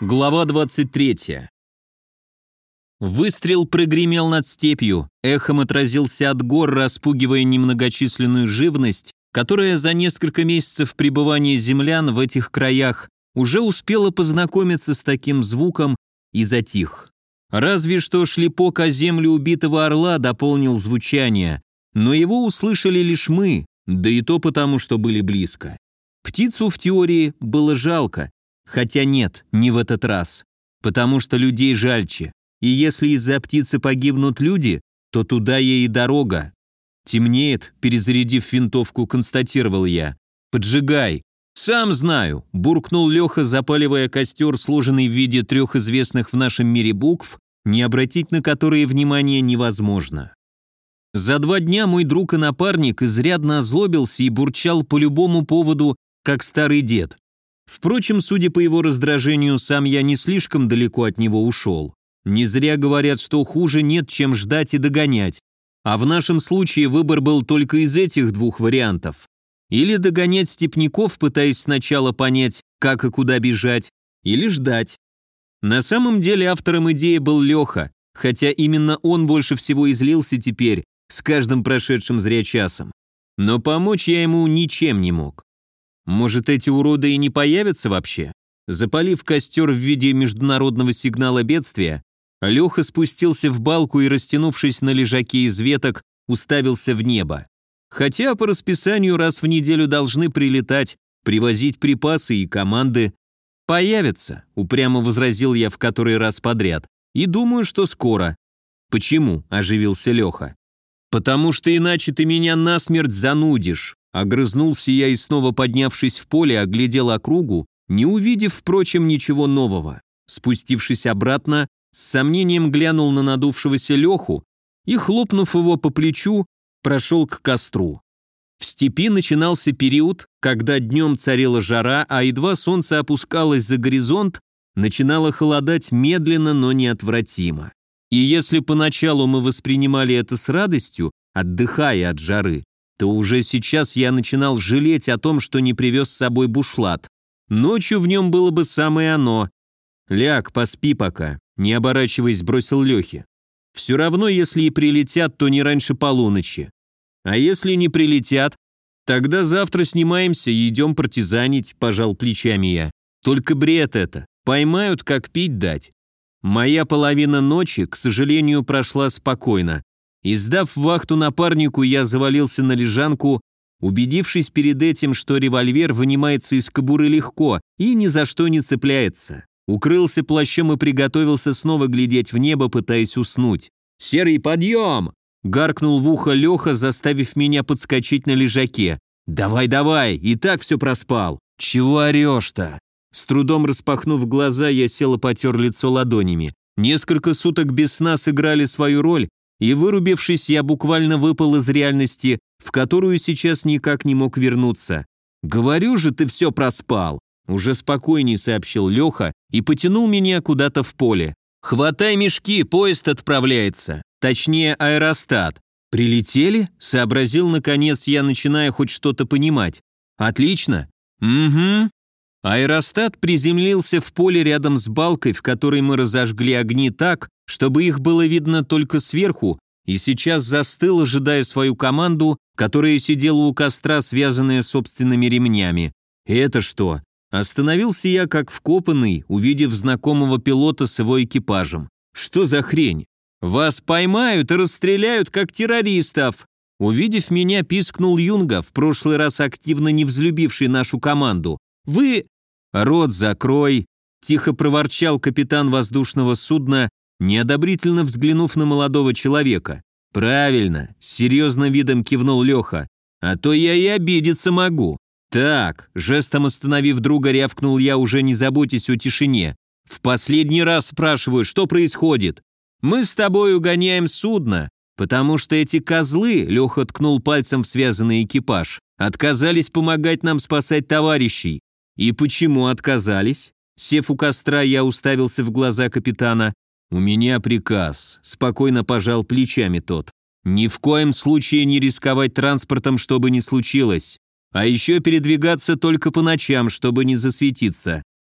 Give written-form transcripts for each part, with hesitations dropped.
Глава 23. Выстрел прогремел над степью, эхом отразился от гор, распугивая немногочисленную живность, которая за несколько месяцев пребывания землян в этих краях уже успела познакомиться с таким звуком и затих. Разве что шлепок о землю убитого орла дополнил звучание, но его услышали лишь мы, да и то потому, что были близко. Птицу в теории было жалко, хотя нет, не в этот раз, потому что людей жальче, и если из-за птицы погибнут люди, то туда ей и дорога. Темнеет, перезарядив винтовку, констатировал я. «Поджигай!» «Сам знаю», – буркнул Леха, запаливая костер, сложенный в виде 3 известных в нашем мире букв, не обратить на которые внимание невозможно. За 2 дня мой друг и напарник изрядно озлобился и бурчал по любому поводу, как старый дед. Впрочем, судя по его раздражению, сам я не слишком далеко от него ушел. Не зря говорят, что хуже нет, чем ждать и догонять. А в нашем случае выбор был только из этих 2 вариантов. Или догонять степняков, пытаясь сначала понять, как и куда бежать, или ждать. На самом деле автором идеи был Леха, хотя именно он больше всего излился теперь, с каждым прошедшим зря часом. Но помочь я ему ничем не мог. Может, эти уроды и не появятся вообще? Запалив костер в виде международного сигнала бедствия, Леха спустился в балку и, растянувшись на лежаке из веток, уставился в небо. Хотя по расписанию раз в неделю должны прилетать, привозить припасы и команды. «Появятся», — упрямо возразил я в который раз подряд. «И думаю, что скоро». «Почему?» — оживился Леха. «Потому что иначе ты меня насмерть занудишь». Огрызнулся я и, снова поднявшись в поле, оглядел округу, не увидев, впрочем, ничего нового. Спустившись обратно, с сомнением глянул на надувшегося Леху и, хлопнув его по плечу, прошел к костру. В степи начинался период, когда днем царила жара, а едва солнце опускалось за горизонт, начинало холодать медленно, но неотвратимо. И если поначалу мы воспринимали это с радостью, отдыхая от жары, то уже сейчас я начинал жалеть о том, что не привез с собой бушлат. Ночью в нем было бы самое оно. «Ляг, поспи пока», — не оборачиваясь, бросил Лехе. «Все равно, если и прилетят, то не раньше полуночи. А если не прилетят, тогда завтра снимаемся и идем партизанить», — пожал плечами я. «Только бред это. Поймают, как пить дать». Моя половина ночи, к сожалению, прошла спокойно. И, сдав вахту напарнику, я завалился на лежанку, убедившись перед этим, что револьвер вынимается из кобуры легко и ни за что не цепляется. Укрылся плащом и приготовился снова глядеть в небо, пытаясь уснуть. «Серый, подъем!» — гаркнул в ухо Леха, заставив меня подскочить на лежаке. «Давай, давай, и так все проспал». «Чего орешь-то?» С трудом распахнув глаза, я сел и потер лицо ладонями. Несколько суток без сна сыграли свою роль, и, вырубившись, я буквально выпал из реальности, в которую сейчас никак не мог вернуться. «Говорю же, ты все проспал!» Уже спокойней сообщил Леха и потянул меня куда-то в поле. «Хватай мешки, поезд отправляется. Точнее, аэростат». «Прилетели?» — сообразил, наконец, я, начиная хоть что-то понимать. «Отлично». «Угу». Аэростат приземлился в поле рядом с балкой, в которой мы разожгли огни так, чтобы их было видно только сверху, и сейчас застыл, ожидая свою команду, которая сидела у костра, связанная собственными ремнями. «Это что?» Остановился я как вкопанный, увидев знакомого пилота с его экипажем. «Что за хрень? Вас поймают и расстреляют, как террористов!» Увидев меня, пискнул Юнга, в прошлый раз активно не взлюбивший нашу команду. «Вы...» «Рот закрой!» – тихо проворчал капитан воздушного судна, неодобрительно взглянув на молодого человека. «Правильно!» – с серьезным видом кивнул Леха. «А то я и обидеться могу!» «Так!» – жестом остановив друга, рявкнул я, уже не заботясь о тишине. «В последний раз спрашиваю, что происходит? Мы с тобой угоняем судно, потому что эти козлы, Леха ткнул пальцем в связанный экипаж, отказались помогать нам спасать товарищей. И почему отказались?» Сев у костра, я уставился в глаза капитана. «У меня приказ», — спокойно пожал плечами тот. «Ни в коем случае не рисковать транспортом, чтобы не случилось. А еще передвигаться только по ночам, чтобы не засветиться.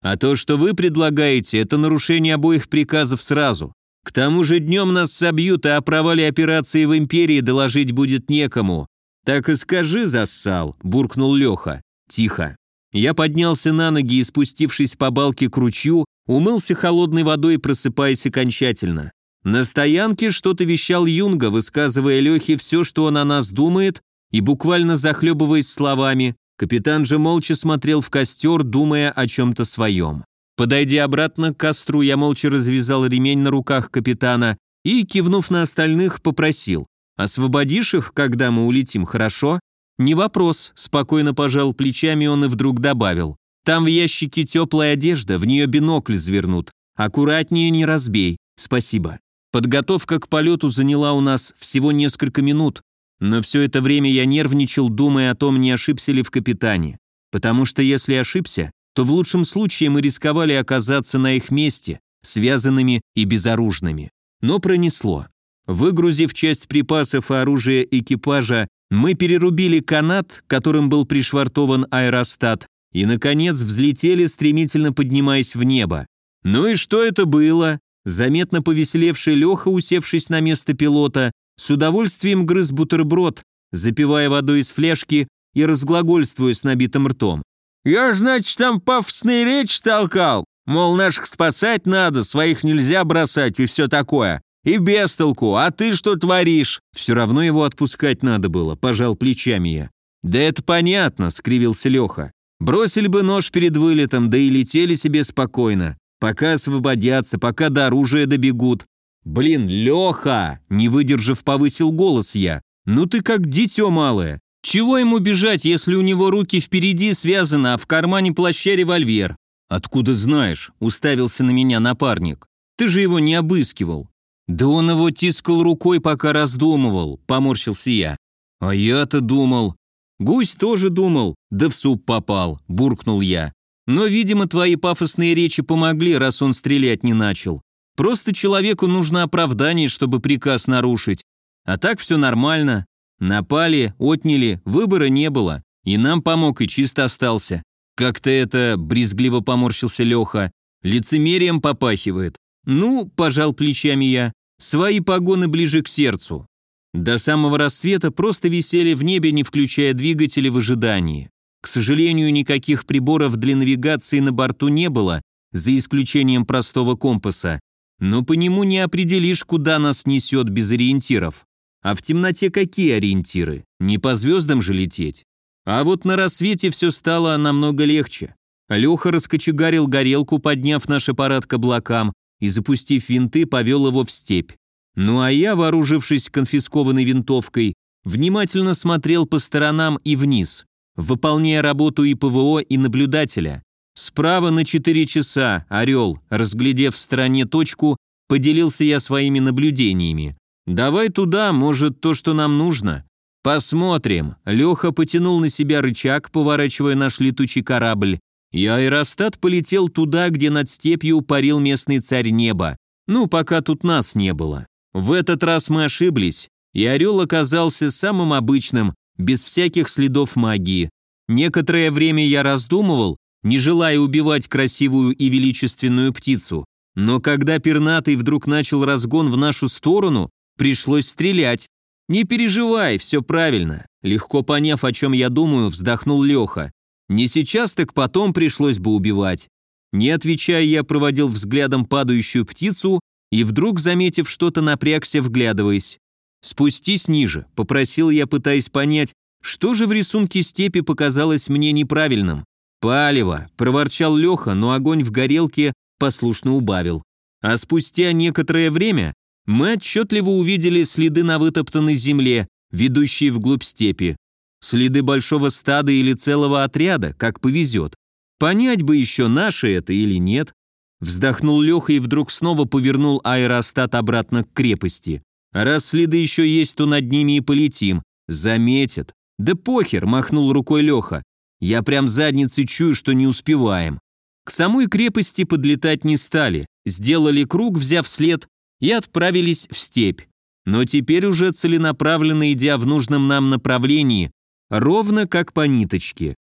А то, что вы предлагаете, это нарушение обоих приказов сразу. К тому же днем нас собьют, а о провале операции в Империи доложить будет некому. Так и скажи, зассал, буркнул Леха. Тихо. Я поднялся на ноги и, спустившись по балке к ручью, умылся холодной водой, просыпаясь окончательно. На стоянке что-то вещал Юнга, высказывая Лехе все, что он о нас думает, и буквально захлебываясь словами. Капитан же молча смотрел в костер, думая о чем-то своем. Подойдя обратно к костру, я молча развязал ремень на руках капитана и, кивнув на остальных, попросил: «Освободишь их, когда мы улетим, хорошо?» «Не вопрос», — спокойно пожал плечами он и вдруг добавил: «Там в ящике теплая одежда, в нее бинокль завернут. Аккуратнее, не разбей. Спасибо». Подготовка к полету заняла у нас всего несколько минут, но все это время я нервничал, думая о том, не ошибся ли в капитане. Потому что если ошибся, то в лучшем случае мы рисковали оказаться на их месте, связанными и безоружными. Но пронесло. Выгрузив часть припасов и оружия экипажа, мы перерубили канат, которым был пришвартован аэростат, и, наконец, взлетели, стремительно поднимаясь в небо. «Ну и что это было?» Заметно повеселевший Леха, усевшись на место пилота, с удовольствием грыз бутерброд, запивая водой из фляжки и разглагольствуя с набитым ртом. «Я, значит, там пафосные речи толкал, мол, наших спасать надо, своих нельзя бросать и все такое. И без толку, а ты что творишь?» «Все равно его отпускать надо было», – пожал плечами я. «Да это понятно», – скривился Леха. «Бросили бы нож перед вылетом, да и летели себе спокойно. Пока освободятся, пока до оружия добегут». «Блин, Леха!» – не выдержав, повысил голос я. «Ну ты как дитё малое. Чего ему бежать, если у него руки впереди связаны, а в кармане плаща револьвер?» «Откуда знаешь?» – уставился на меня напарник. «Ты же его не обыскивал». «Да он его тискал рукой, пока раздумывал», – поморщился я. «А я-то думал». «Гусь тоже думал, да в суп попал», – буркнул я. «Но, видимо, твои пафосные речи помогли, раз он стрелять не начал. Просто человеку нужно оправдание, чтобы приказ нарушить. А так все нормально. Напали, отняли, выбора не было. И нам помог, и чисто остался». «Как-то это...» – брезгливо поморщился Леха. «Лицемерием попахивает». «Ну», – пожал плечами я, – «свои погоны ближе к сердцу». До самого рассвета просто висели в небе, не включая двигатели, в ожидании. К сожалению, никаких приборов для навигации на борту не было, за исключением простого компаса. Но по нему не определишь, куда нас несет без ориентиров. А в темноте какие ориентиры? Не по звездам же лететь. А вот на рассвете все стало намного легче. Леха раскочегарил горелку, подняв наш аппарат к облакам, и, запустив винты, повел его в степь. Ну а я, вооружившись конфискованной винтовкой, внимательно смотрел по сторонам и вниз, выполняя работу и ПВО, и наблюдателя. Справа на 4 часа, «Орел», разглядев в стороне точку, поделился я своими наблюдениями. «Давай туда, может, то, что нам нужно». «Посмотрим». Леха потянул на себя рычаг, поворачивая наш летучий корабль, и аэростат полетел туда, где над степью парил местный царь неба. Ну, пока тут нас не было. В этот раз мы ошиблись, и «Орел» оказался самым обычным, без всяких следов магии. Некоторое время я раздумывал, не желая убивать красивую и величественную птицу, но когда пернатый вдруг начал разгон в нашу сторону, пришлось стрелять. «Не переживай, все правильно», легко поняв, о чем я думаю, вздохнул Леха. «Не сейчас, так потом пришлось бы убивать». Не отвечая, я проводил взглядом падающую птицу и вдруг, заметив что-то, напрягся, вглядываясь. «Спустись ниже», — попросил я, пытаясь понять, что же в рисунке степи показалось мне неправильным. «Палево», — проворчал Леха, но огонь в горелке послушно убавил. А спустя некоторое время мы отчетливо увидели следы на вытоптанной земле, ведущие вглубь степи. Следы большого стада или целого отряда, как повезет. Понять бы еще, наше это или нет. Вздохнул Леха и вдруг снова повернул аэростат обратно к крепости. Раз следы еще есть, то над ними и полетим. Заметят. «Да похер», — махнул рукой Леха. «Я прям задницей чую, что не успеваем». К самой крепости подлетать не стали. Сделали круг, взяв след, и отправились в степь. Но теперь уже целенаправленно идя в нужном нам направлении, ровно как по ниточке.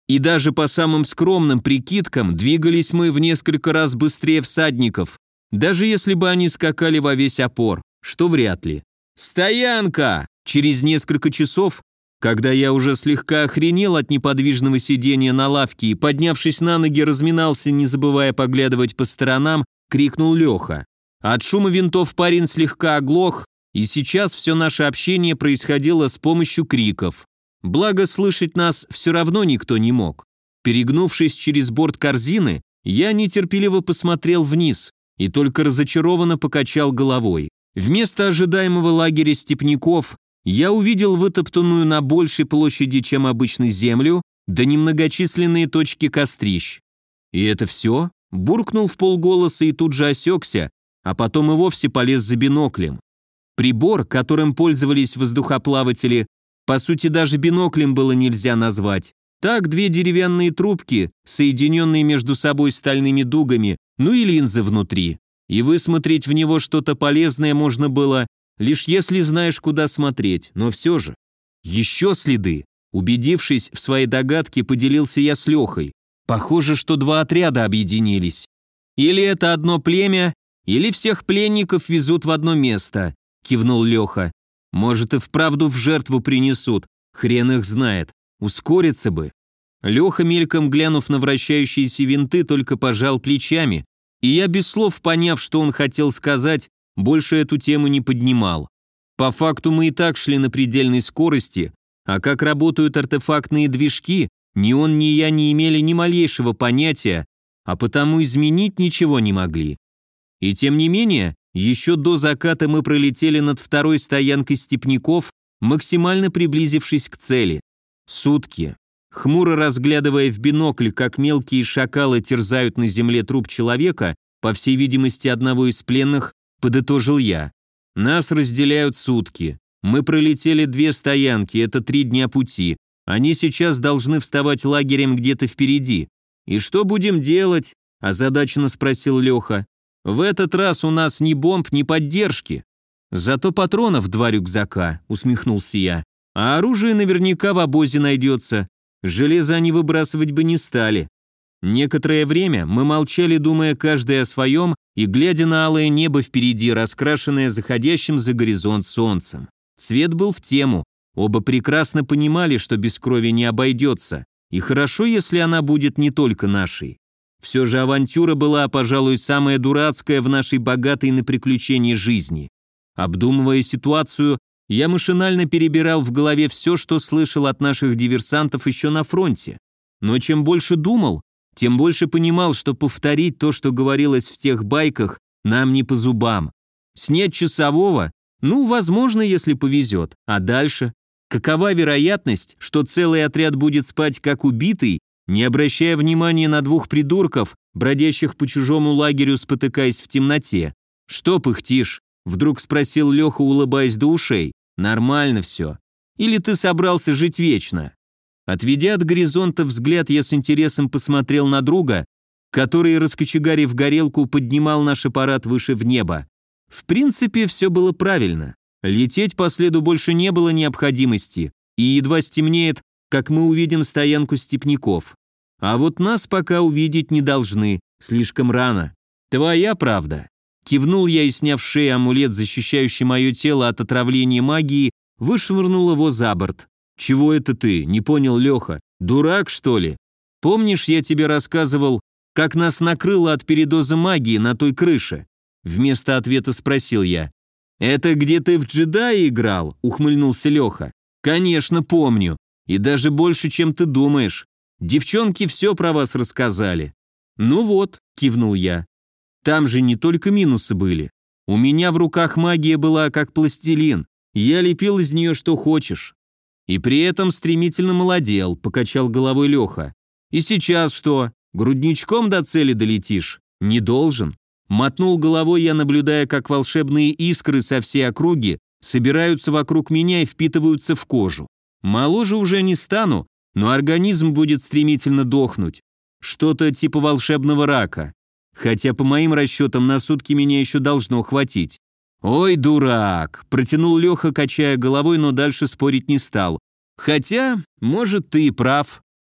И даже по самым скромным прикидкам двигались мы в несколько раз быстрее всадников, даже если бы они скакали во весь опор, что вряд ли. «Стоянка!» Через несколько часов, когда я уже слегка охренел от неподвижного сидения на лавке и, поднявшись на ноги, разминался, не забывая поглядывать по сторонам, крикнул Леха. От шума винтов парень слегка оглох, и сейчас все наше общение происходило с помощью криков. Благо, слышать нас все равно никто не мог. Перегнувшись через борт корзины, я нетерпеливо посмотрел вниз и только разочарованно покачал головой. Вместо ожидаемого лагеря степняков я увидел вытоптанную на большей площади, чем обычно, землю, да немногочисленные точки кострищ. И это все? Буркнул в полголоса и тут же осекся, а потом и вовсе полез за биноклем. Прибор, которым пользовались воздухоплаватели, по сути даже биноклем было нельзя назвать. Так, две деревянные трубки, соединенные между собой стальными дугами, ну и линзы внутри. И высмотреть в него что-то полезное можно было, лишь если знаешь, куда смотреть, но все же. Еще следы. Убедившись в своей догадке, поделился я с Лехой. Похоже, что два отряда объединились. Или это одно племя, или всех пленников везут в одно место, кивнул Леха. Может, и вправду в жертву принесут, хрен их знает. Ускориться бы. Леха, мельком глянув на вращающиеся винты, только пожал плечами, и я, без слов поняв, что он хотел сказать, больше эту тему не поднимал. По факту мы и так шли на предельной скорости, а как работают артефактные движки, ни он, ни я не имели ни малейшего понятия, а потому изменить ничего не могли. И тем не менее, еще до заката мы пролетели над второй стоянкой степняков, максимально приблизившись к цели. Сутки. Хмуро разглядывая в бинокль, как мелкие шакалы терзают на земле труп человека, по всей видимости одного из пленных, подытожил я. Нас разделяют сутки. Мы пролетели 2 стоянки, это 3 дня пути. Они сейчас должны вставать лагерем где-то впереди. И что будем делать? Озадаченно спросил Леха. В этот раз у нас ни бомб, ни поддержки. Зато патронов 2 рюкзака, усмехнулся я. А оружие наверняка в обозе найдется. Железо они выбрасывать бы не стали. Некоторое время мы молчали, думая каждый о своем и глядя на алое небо впереди, раскрашенное заходящим за горизонт солнцем. Цвет был в тему. Оба прекрасно понимали, что без крови не обойдется. И хорошо, если она будет не только нашей. Все же авантюра была, пожалуй, самая дурацкая в нашей богатой на приключения жизни. Обдумывая ситуацию, я машинально перебирал в голове все, что слышал от наших диверсантов еще на фронте. Но чем больше думал, тем больше понимал, что повторить то, что говорилось в тех байках, нам не по зубам. Снять часового? Ну, возможно, если повезет. А дальше? Какова вероятность, что целый отряд будет спать как убитый, не обращая внимания на 2 придурков, бродящих по чужому лагерю, спотыкаясь в темноте? Что пыхтишь? Вдруг спросил Леха, улыбаясь до ушей. Нормально все. Или ты собрался жить вечно? Отведя от горизонта взгляд, я с интересом посмотрел на друга, который, раскочегарив горелку, поднимал наш аппарат выше в небо. В принципе, все было правильно. Лететь по следу больше не было необходимости, и едва стемнеет, как мы увидим стоянку степняков. А вот нас пока увидеть не должны, слишком рано. Твоя правда. Кивнул я и, сняв с шеи амулет, защищающий мое тело от отравления магии, вышвырнул его за борт. «Чего это ты?» – не понял Леха. «Дурак, что ли? Помнишь, я тебе рассказывал, как нас накрыло от передоза магии на той крыше?» Вместо ответа спросил я. «Это где ты в джедая играл?» – ухмыльнулся Леха. «Конечно, помню. И даже больше, чем ты думаешь. Девчонки все про вас рассказали». «Ну вот», – кивнул я. «Там же не только минусы были. У меня в руках магия была как пластилин. Я лепил из нее что хочешь. И при этом стремительно молодел», – покачал головой Леха. «И сейчас что? Грудничком до цели долетишь? Не должен». Мотнул головой я, наблюдая, как волшебные искры со всей округи собираются вокруг меня и впитываются в кожу. Моложе уже не стану, но организм будет стремительно дохнуть. Что-то типа волшебного рака. Хотя, по моим расчетам, на сутки меня еще должно хватить. «Ой, дурак!» – протянул Леха, качая головой, но дальше спорить не стал. «Хотя, может, ты и прав.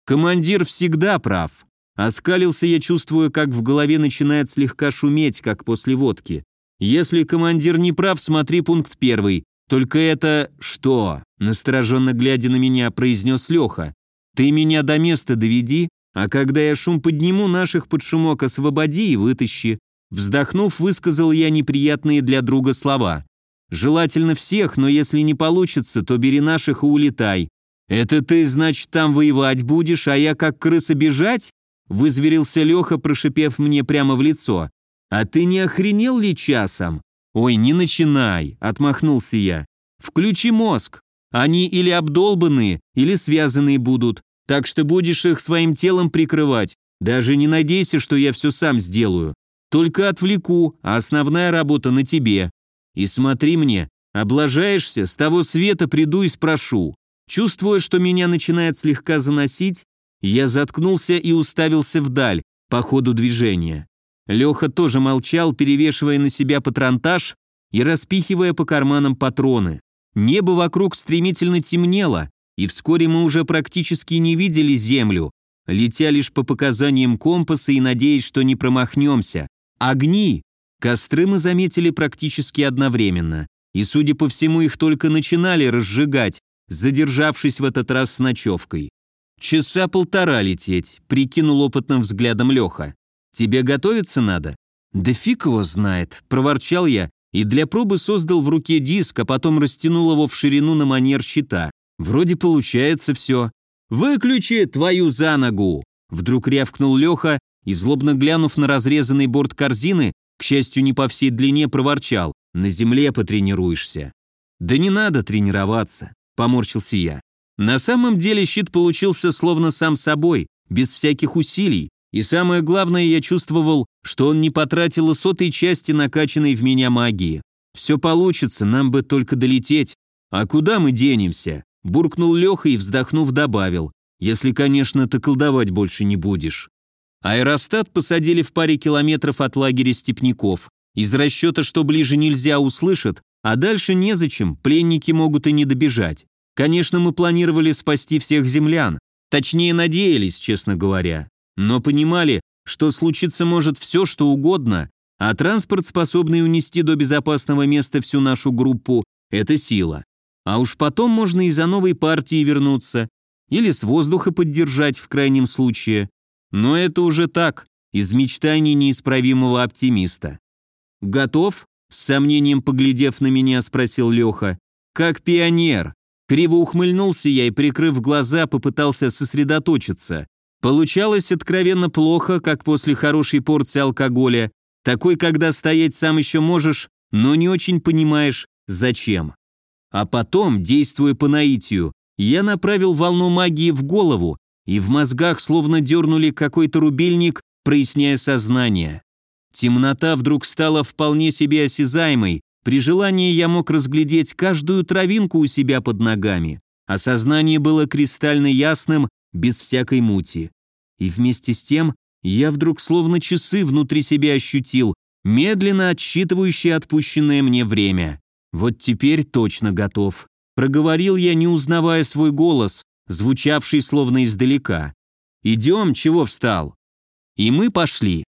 Командир всегда прав. Оскалился я, чувствуя, как в голове начинает слегка шуметь, как после водки. Если командир не прав, смотри пункт 1. Только это что? Настороженно глядя на меня, произнес Леха. Ты меня до места доведи, а когда я шум подниму, наших под шумок освободи и вытащи. Вздохнув, высказал я неприятные для друга слова. Желательно всех, но если не получится, то бери наших и улетай. Это ты, значит, там воевать будешь, а я как крыса бежать? Вызверился Леха, прошипев мне прямо в лицо. «А ты не охренел ли часом?» «Ой, не начинай», — отмахнулся я. «Включи мозг. Они или обдолбанные, или связанные будут, так что будешь их своим телом прикрывать. Даже не надейся, что я все сам сделаю. Только отвлеку, а основная работа на тебе. И смотри мне, облажаешься, с того света приду и спрошу». Чувствуя, что меня начинает слегка заносить, я заткнулся и уставился вдаль, по ходу движения. Леха тоже молчал, перевешивая на себя патронтаж и распихивая по карманам патроны. Небо вокруг стремительно темнело, и вскоре мы уже практически не видели землю, летя лишь по показаниям компаса и надеясь, что не промахнемся. Огни! Костры мы заметили практически одновременно, и, судя по всему, их только начинали разжигать, задержавшись в этот раз с ночевкой. «Часа 1,5 лететь», — прикинул опытным взглядом Леха. «Тебе готовиться надо?» «Да фиг его знает», — проворчал я и для пробы создал в руке диск, а потом растянул его в ширину на манер щита. Вроде получается все. «Выключи твою за ногу!» Вдруг рявкнул Леха и, злобно глянув на разрезанный борт корзины, к счастью, не по всей длине, проворчал. «На земле потренируешься». «Да не надо тренироваться», — поморщился я. На самом деле щит получился словно сам собой, без всяких усилий, и самое главное, я чувствовал, что он не потратил и 100-й части накачанной в меня магии. «Все получится, нам бы только долететь. А куда мы денемся?» – буркнул Леха и, вздохнув, добавил. «Если, конечно, ты колдовать больше не будешь». Аэростат посадили в паре километров от лагеря степняков. Из расчета, что ближе нельзя, услышат, а дальше незачем, пленники могут и не добежать. Конечно, мы планировали спасти всех землян, точнее надеялись, честно говоря, но понимали, что случиться может все, что угодно, а транспорт, способный унести до безопасного места всю нашу группу, это сила. А уж потом можно и за новой партией вернуться, или с воздуха поддержать в крайнем случае. Но это уже так, из мечтаний неисправимого оптимиста. «Готов?» – с сомнением поглядев на меня, спросил Леха. «Как пионер». Криво ухмыльнулся я и, прикрыв глаза, попытался сосредоточиться. Получалось откровенно плохо, как после хорошей порции алкоголя, такой, когда стоять сам еще можешь, но не очень понимаешь, зачем. А потом, действуя по наитию, я направил волну магии в голову, и в мозгах словно дернули какой-то рубильник, проясняя сознание. Темнота вдруг стала вполне себе осязаемой. При желании я мог разглядеть каждую травинку у себя под ногами, а сознание было кристально ясным, без всякой мути. И вместе с тем я вдруг словно часы внутри себя ощутил, медленно отсчитывающие отпущенное мне время. Вот теперь точно готов. Проговорил я, не узнавая свой голос, звучавший словно издалека. «Идем, чего встал?» И мы пошли.